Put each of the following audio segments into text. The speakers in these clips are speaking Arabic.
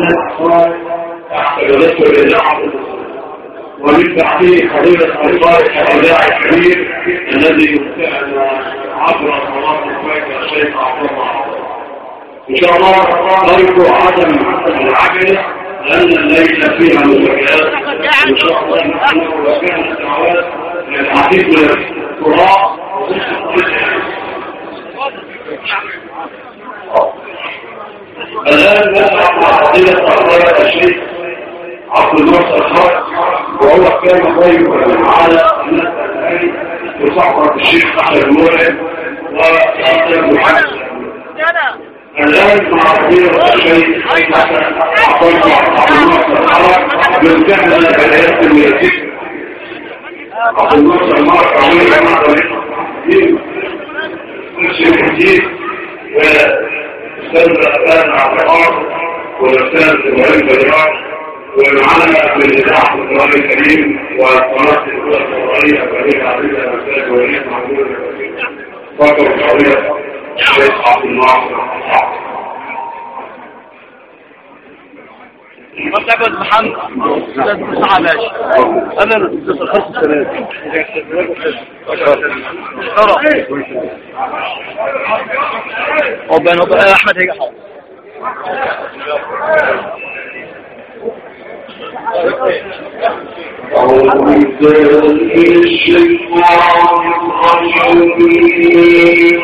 تحت لله ومن بعده حضيرة الفارق الإذاعي الكبير الذي يمتعنا عبر صلاة الفجر الشيخ عبد الله. إن شاء الله نرجو عدم العجلة لأن الليلة فيها مفاجآت. إن شاء الله نحن وكان الدعوات للعديد من القراء. الآن نسمع مع فضيلة الفارق الشيخ عبد الناصر الخالق، وهو كان ضيفا على الناس الآن بصحبة الشيخ أحمد المولد وأستاذ محمد. الآن مع فضيلة الشيخ عبد الناصر الخالق من كان البلاد المياسيك عبد الناصر المارك عمير مع ضيفه الشيخ الجديد والأستاذ أبان عبد الحار والأستاذ إبراهيم بدران، ومعنا من إذاعة القرآن الكريم وقناة القرآنية الكريمة عزيزة الأستاذ وليد محمود فقر القضية الشيخ عبد الناصر الخالق. مرتبط محمد أستاذ مساعة باشا. أنا الأستاذ الخاص السنة دي أحمد هيجي حاضر. أعوذ بالله من الشيطان الرجيم.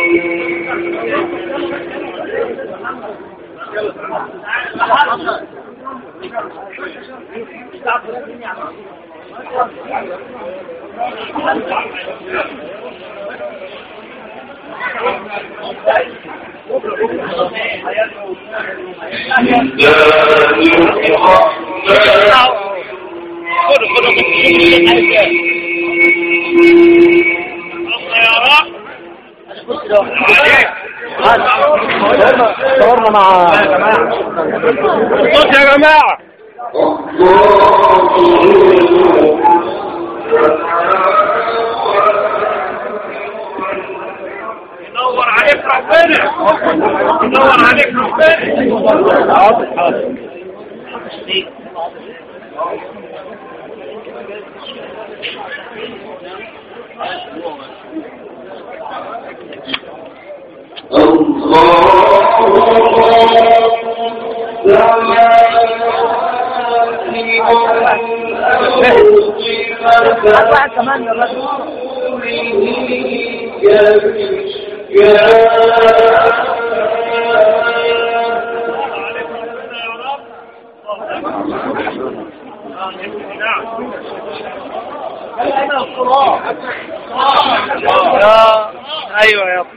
صورنا مع الصوت يا جماعة. ينور عليك ربنا، ينور عليك ربنا. حاضر أربعة كمان يا رجل. ايوه يا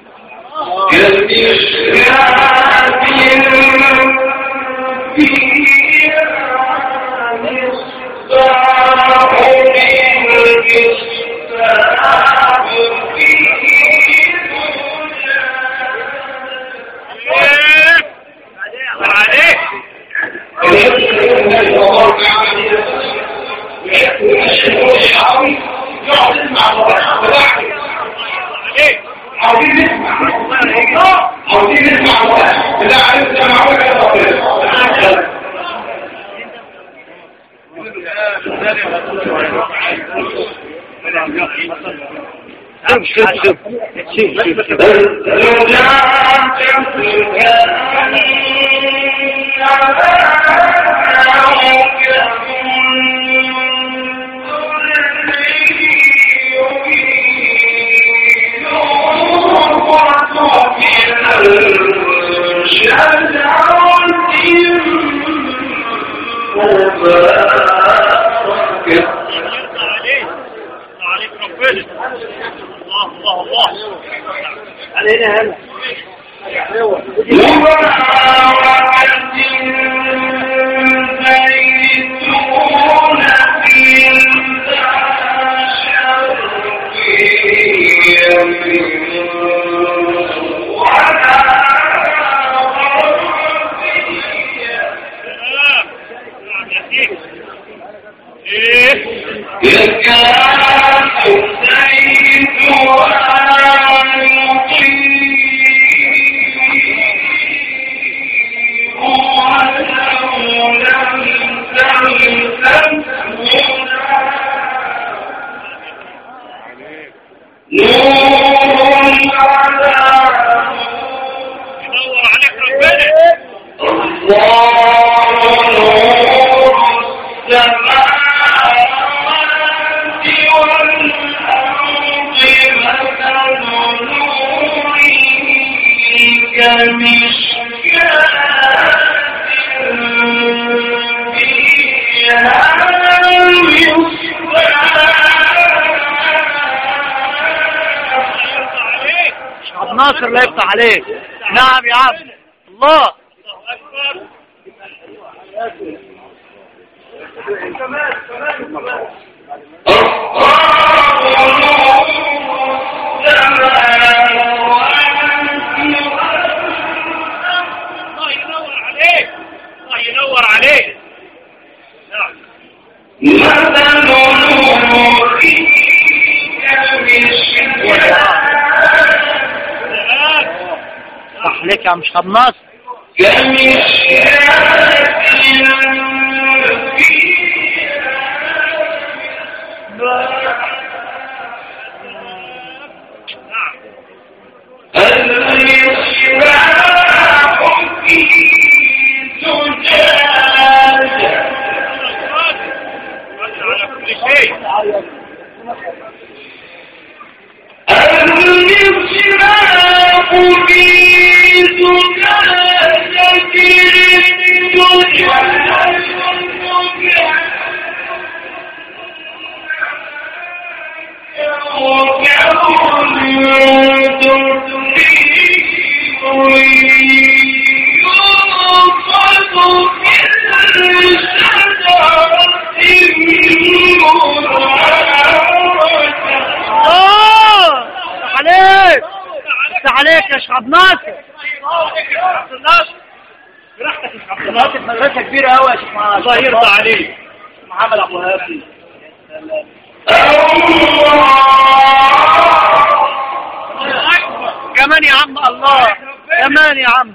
عبد الناصر لا يفتح عليك. نعم يا عم الله أكبر. الله ينور عليك. الله ينور عليك. صح لك يا مش خماس. عليك يا شيخ عبد الناصر. براحتك يا شيخ عبد الناصر. مدرسه كبيره قوي يا شيخ. الله يرضى عليك. محمد ابو هاشم. كمان يا عم الله. كمان يا عم.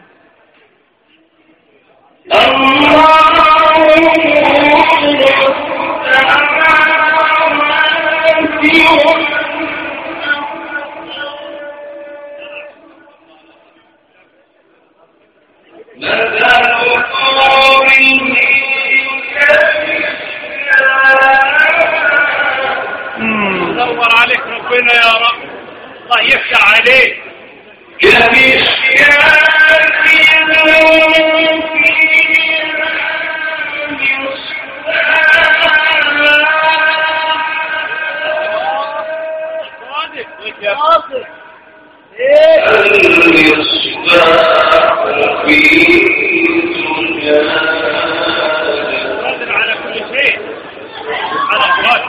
دور عليك ربنا يا رب. الله يفتح عليك. قادر على كل شيء. على قادر.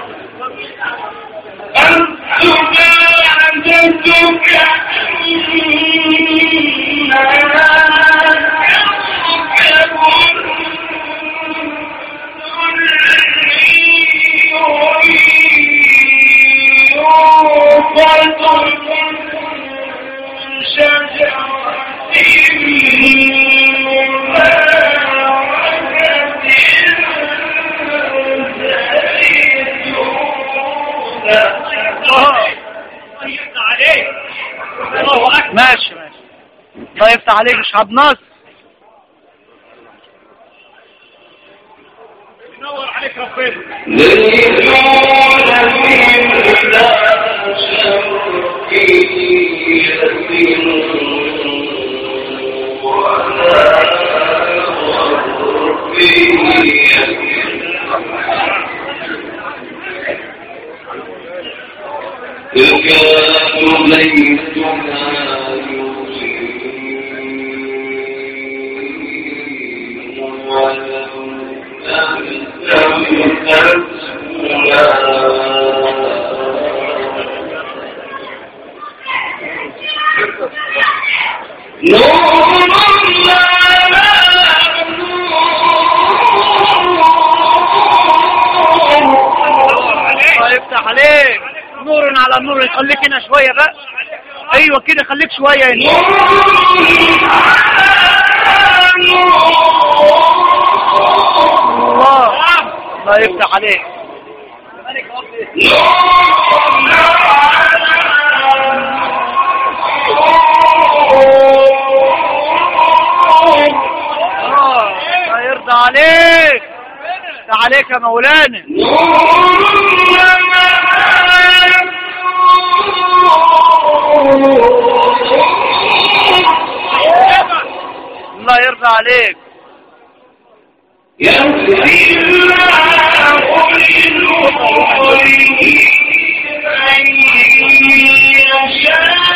ماشي ماشي. الله يفتح عليك يا شيخ عبد الناصر. ينور عليك ربنا. يفتح عليك. نور على نور. خليك هنا شويه بقى. ايوه كده خليك شويه هنا. الله الله يفتح عليك. الله يرضى عليك. عليك يا مولانا. الله يرضى عليك. يهدي الله لنوره من يشاء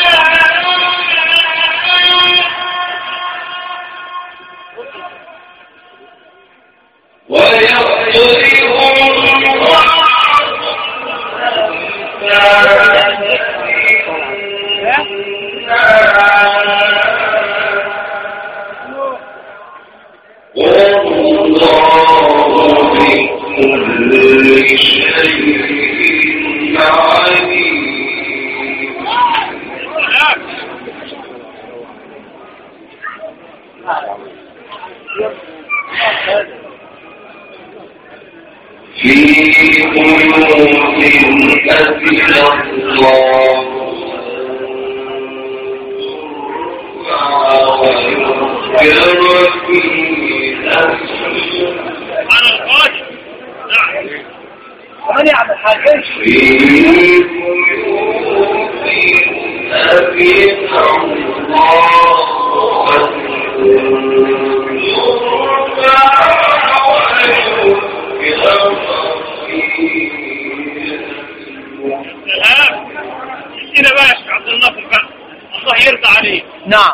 نعم.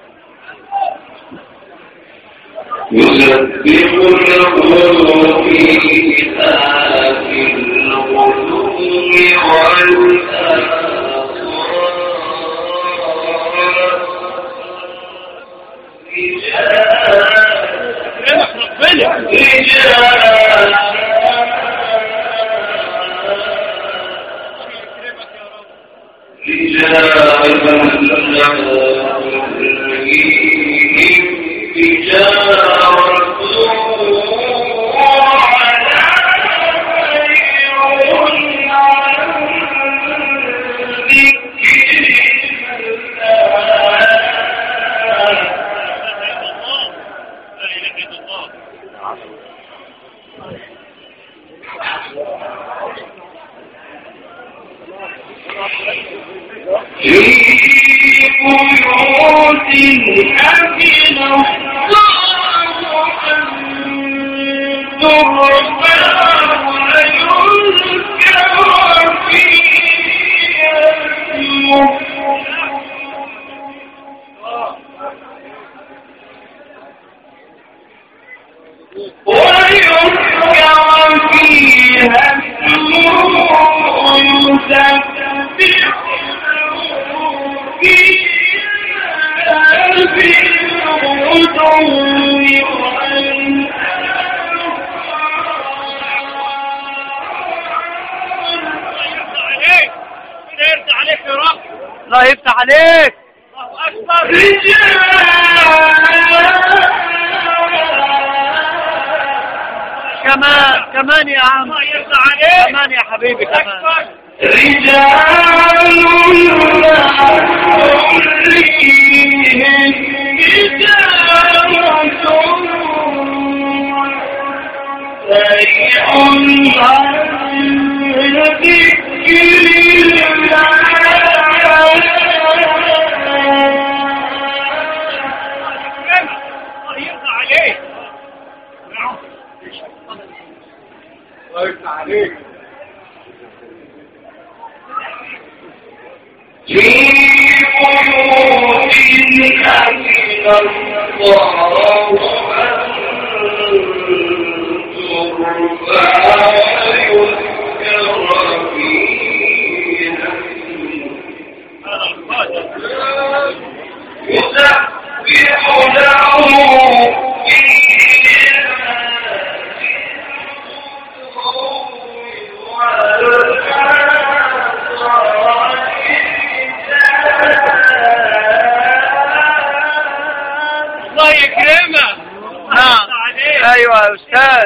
يسبح له في كتاب الغلوم الله يفتح عليك. الله أكبر. كمان يا عم. الله يرضى عليك. كمان يا حبيبي كمان. رجال ايوه يا استاذ.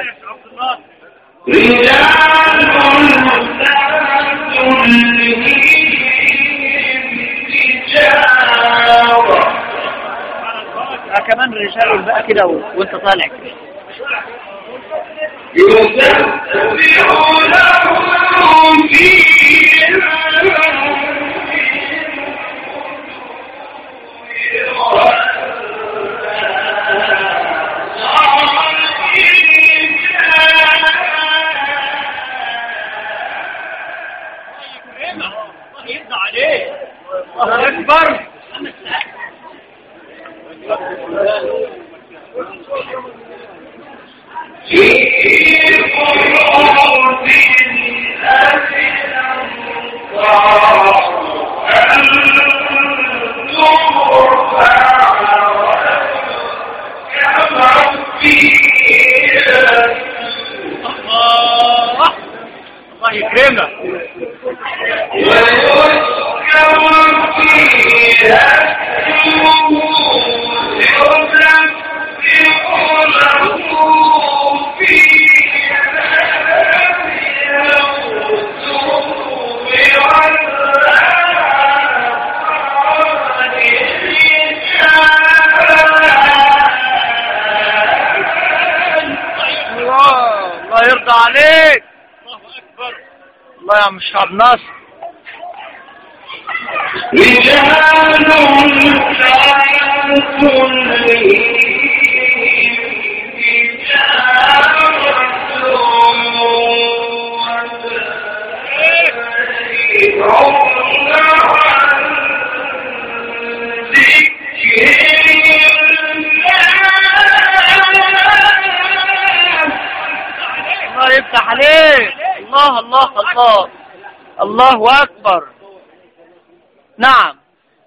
كمان رجال بقى كده وانت طالع كده. الله يكرمك. الله يرضى عليك. الله أكبر. الله يا عم الشعب ناصر. الله يفتح عليك. الله الله الله. الله أكبر. نعم.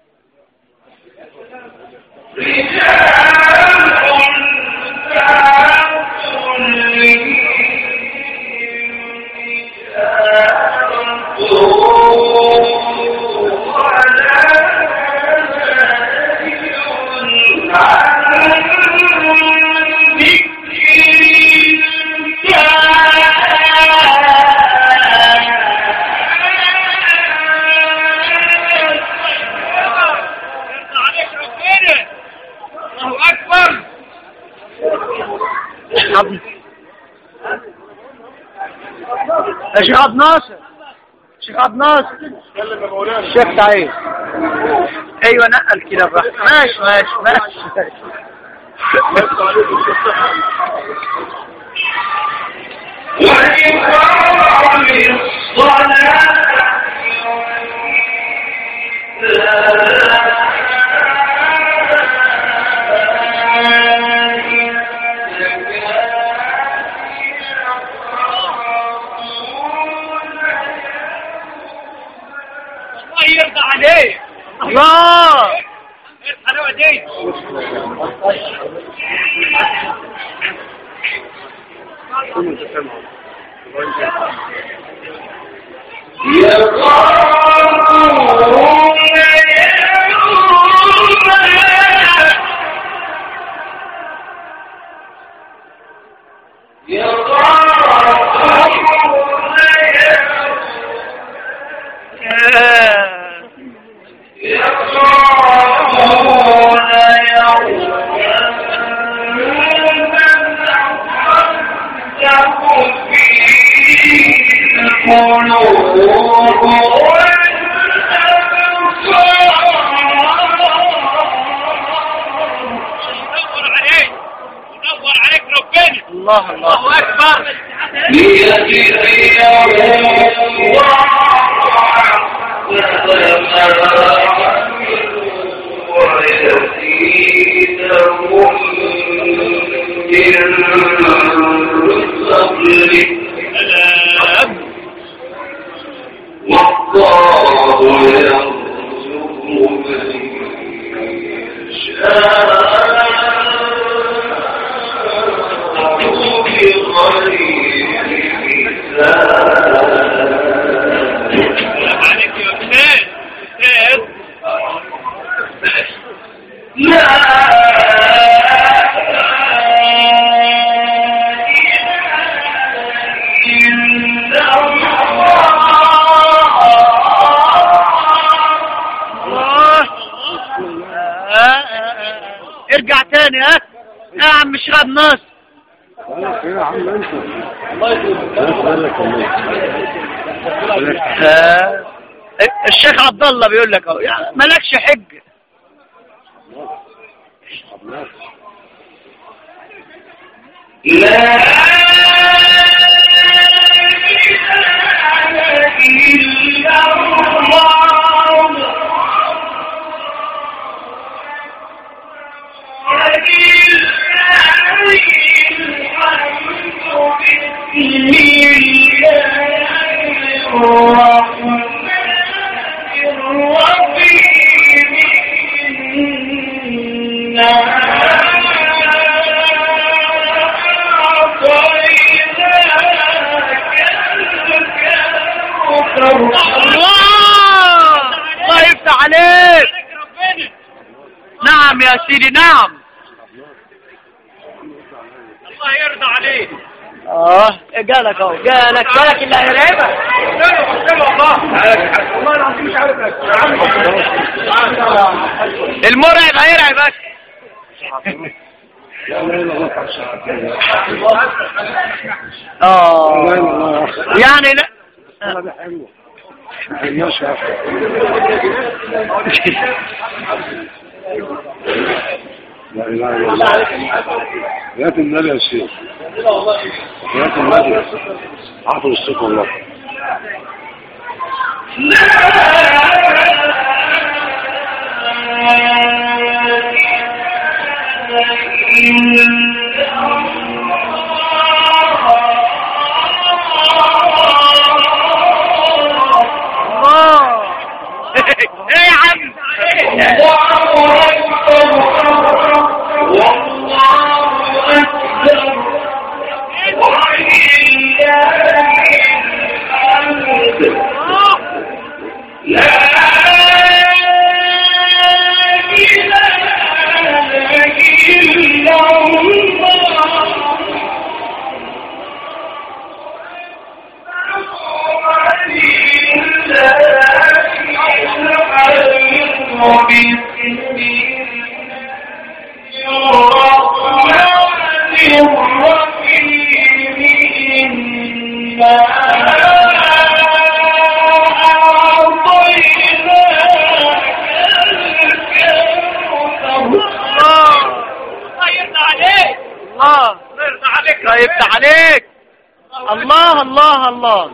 شيخ عبد الناصر. شيخ عبد الناصر. الشيخ سعيد. ايوه نقل كده بقى. ماشي ماشي ماشي. يرضى عليك. الله ايه الحلاوه دي. الله الله أكبر. ارجع تاني. ها يا عم الشيخ عبد الناصر. يا عم انت الشيخ عبد الله بيقول لك اهو يعني مالكش حجه. لا نعم يا سيدي نعم. الله يرضى عليك. جالك اهو، جالك اللي هيرعبك. والله العظيم مش عارفك المرعب هيرعبك. يعني لا لا اله الا الله. يا النبي يا شيخ، يا النبي عطوا الصوت والله. ايه يا عم يفتح عليك. الله الله الله.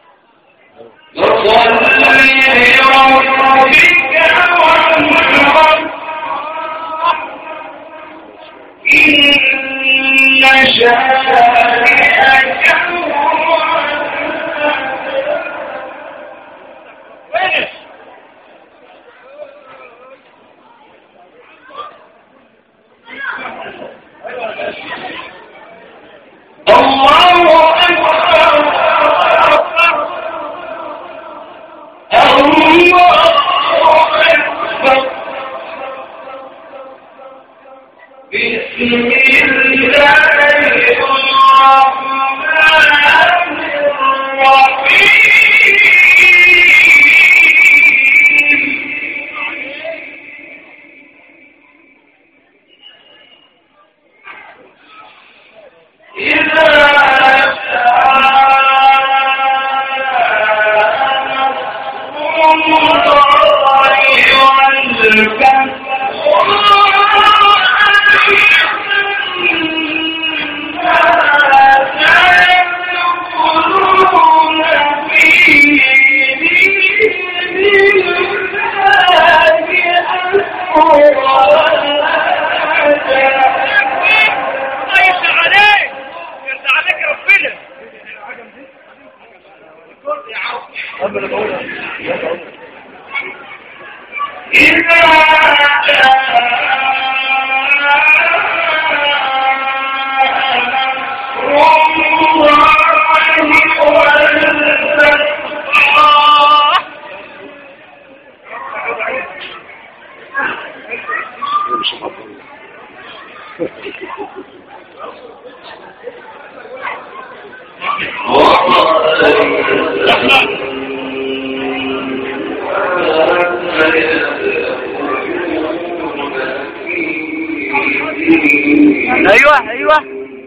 ايوه ايوه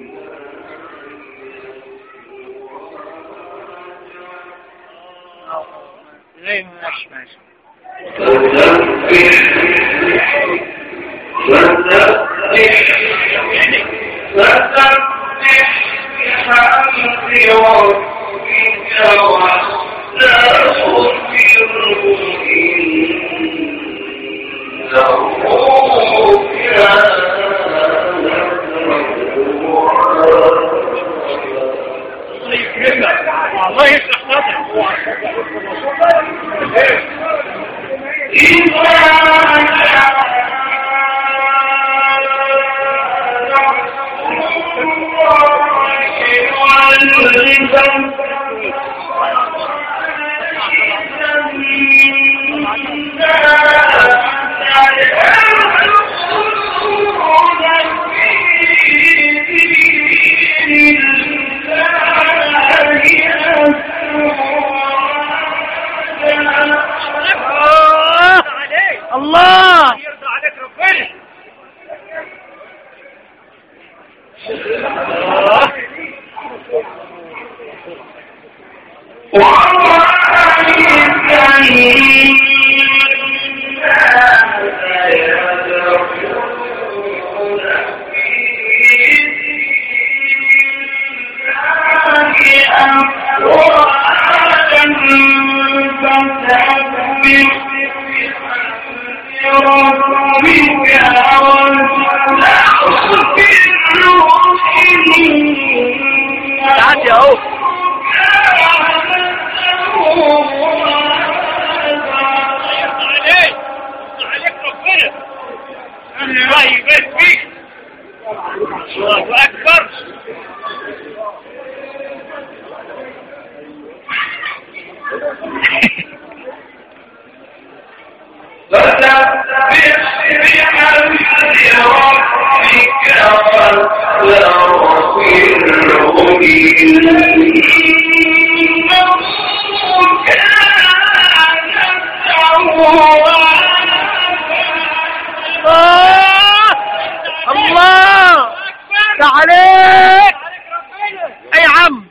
ماشي ماشي. الله يفتح تعالي اهو عليك ربنا الله يبارك فيك الله اكبر الله تعاليك اي عم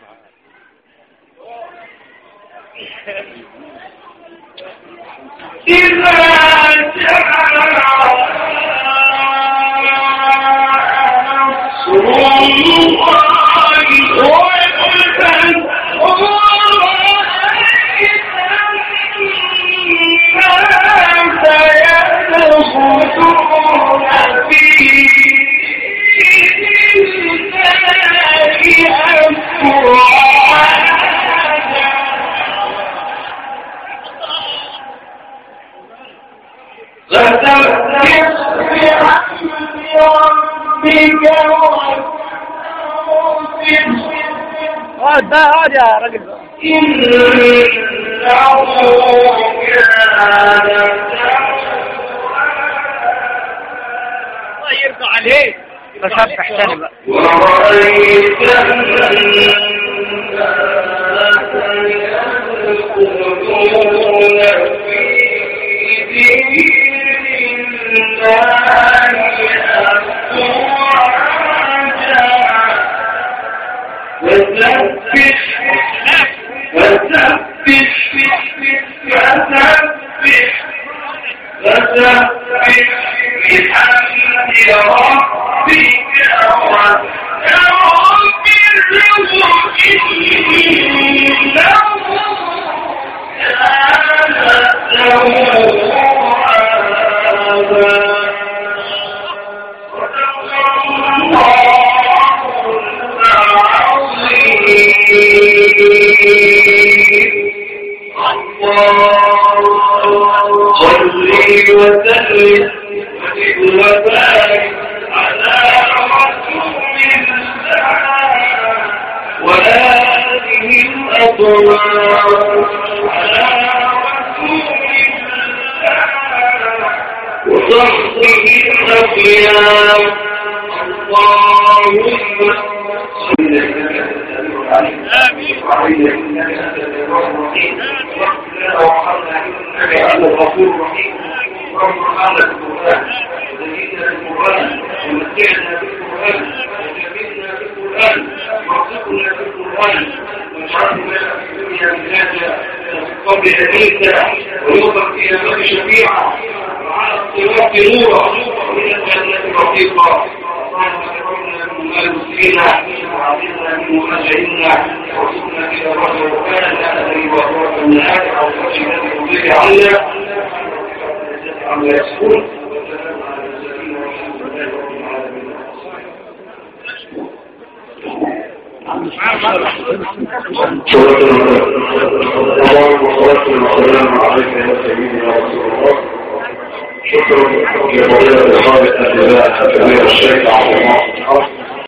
اقعد يا راجل الله يرضى عليك بسبح تاني بقى ورأيت صلي وسلم وبارك على رسول الله وآله الأطهار على رسول الله وصحبه الأخيار اللهم آمين الغفور الرحيم ربنا على القرآن وزيدنا بالقرآن ومتعنا بالقرآن وجبرنا بالقرآن وارزقنا بالقرآن واجعلنا في الدنيا بلادا وفي القبر أنيسا ويوم القيامة شفيعا وعلى الصراط نورا ومن الجنة رفيقا اللهم اكرمنا من المسلمين وعافنا من مهاجرنا وارزقنا الى رحمه وكان الذي وفرت النهار او فتح الذي يضيق عنا عما يسكون والسلام عليك يا سيدي يا رسول الله. شكرا لفضيلة الخالق الشيخ عبد الله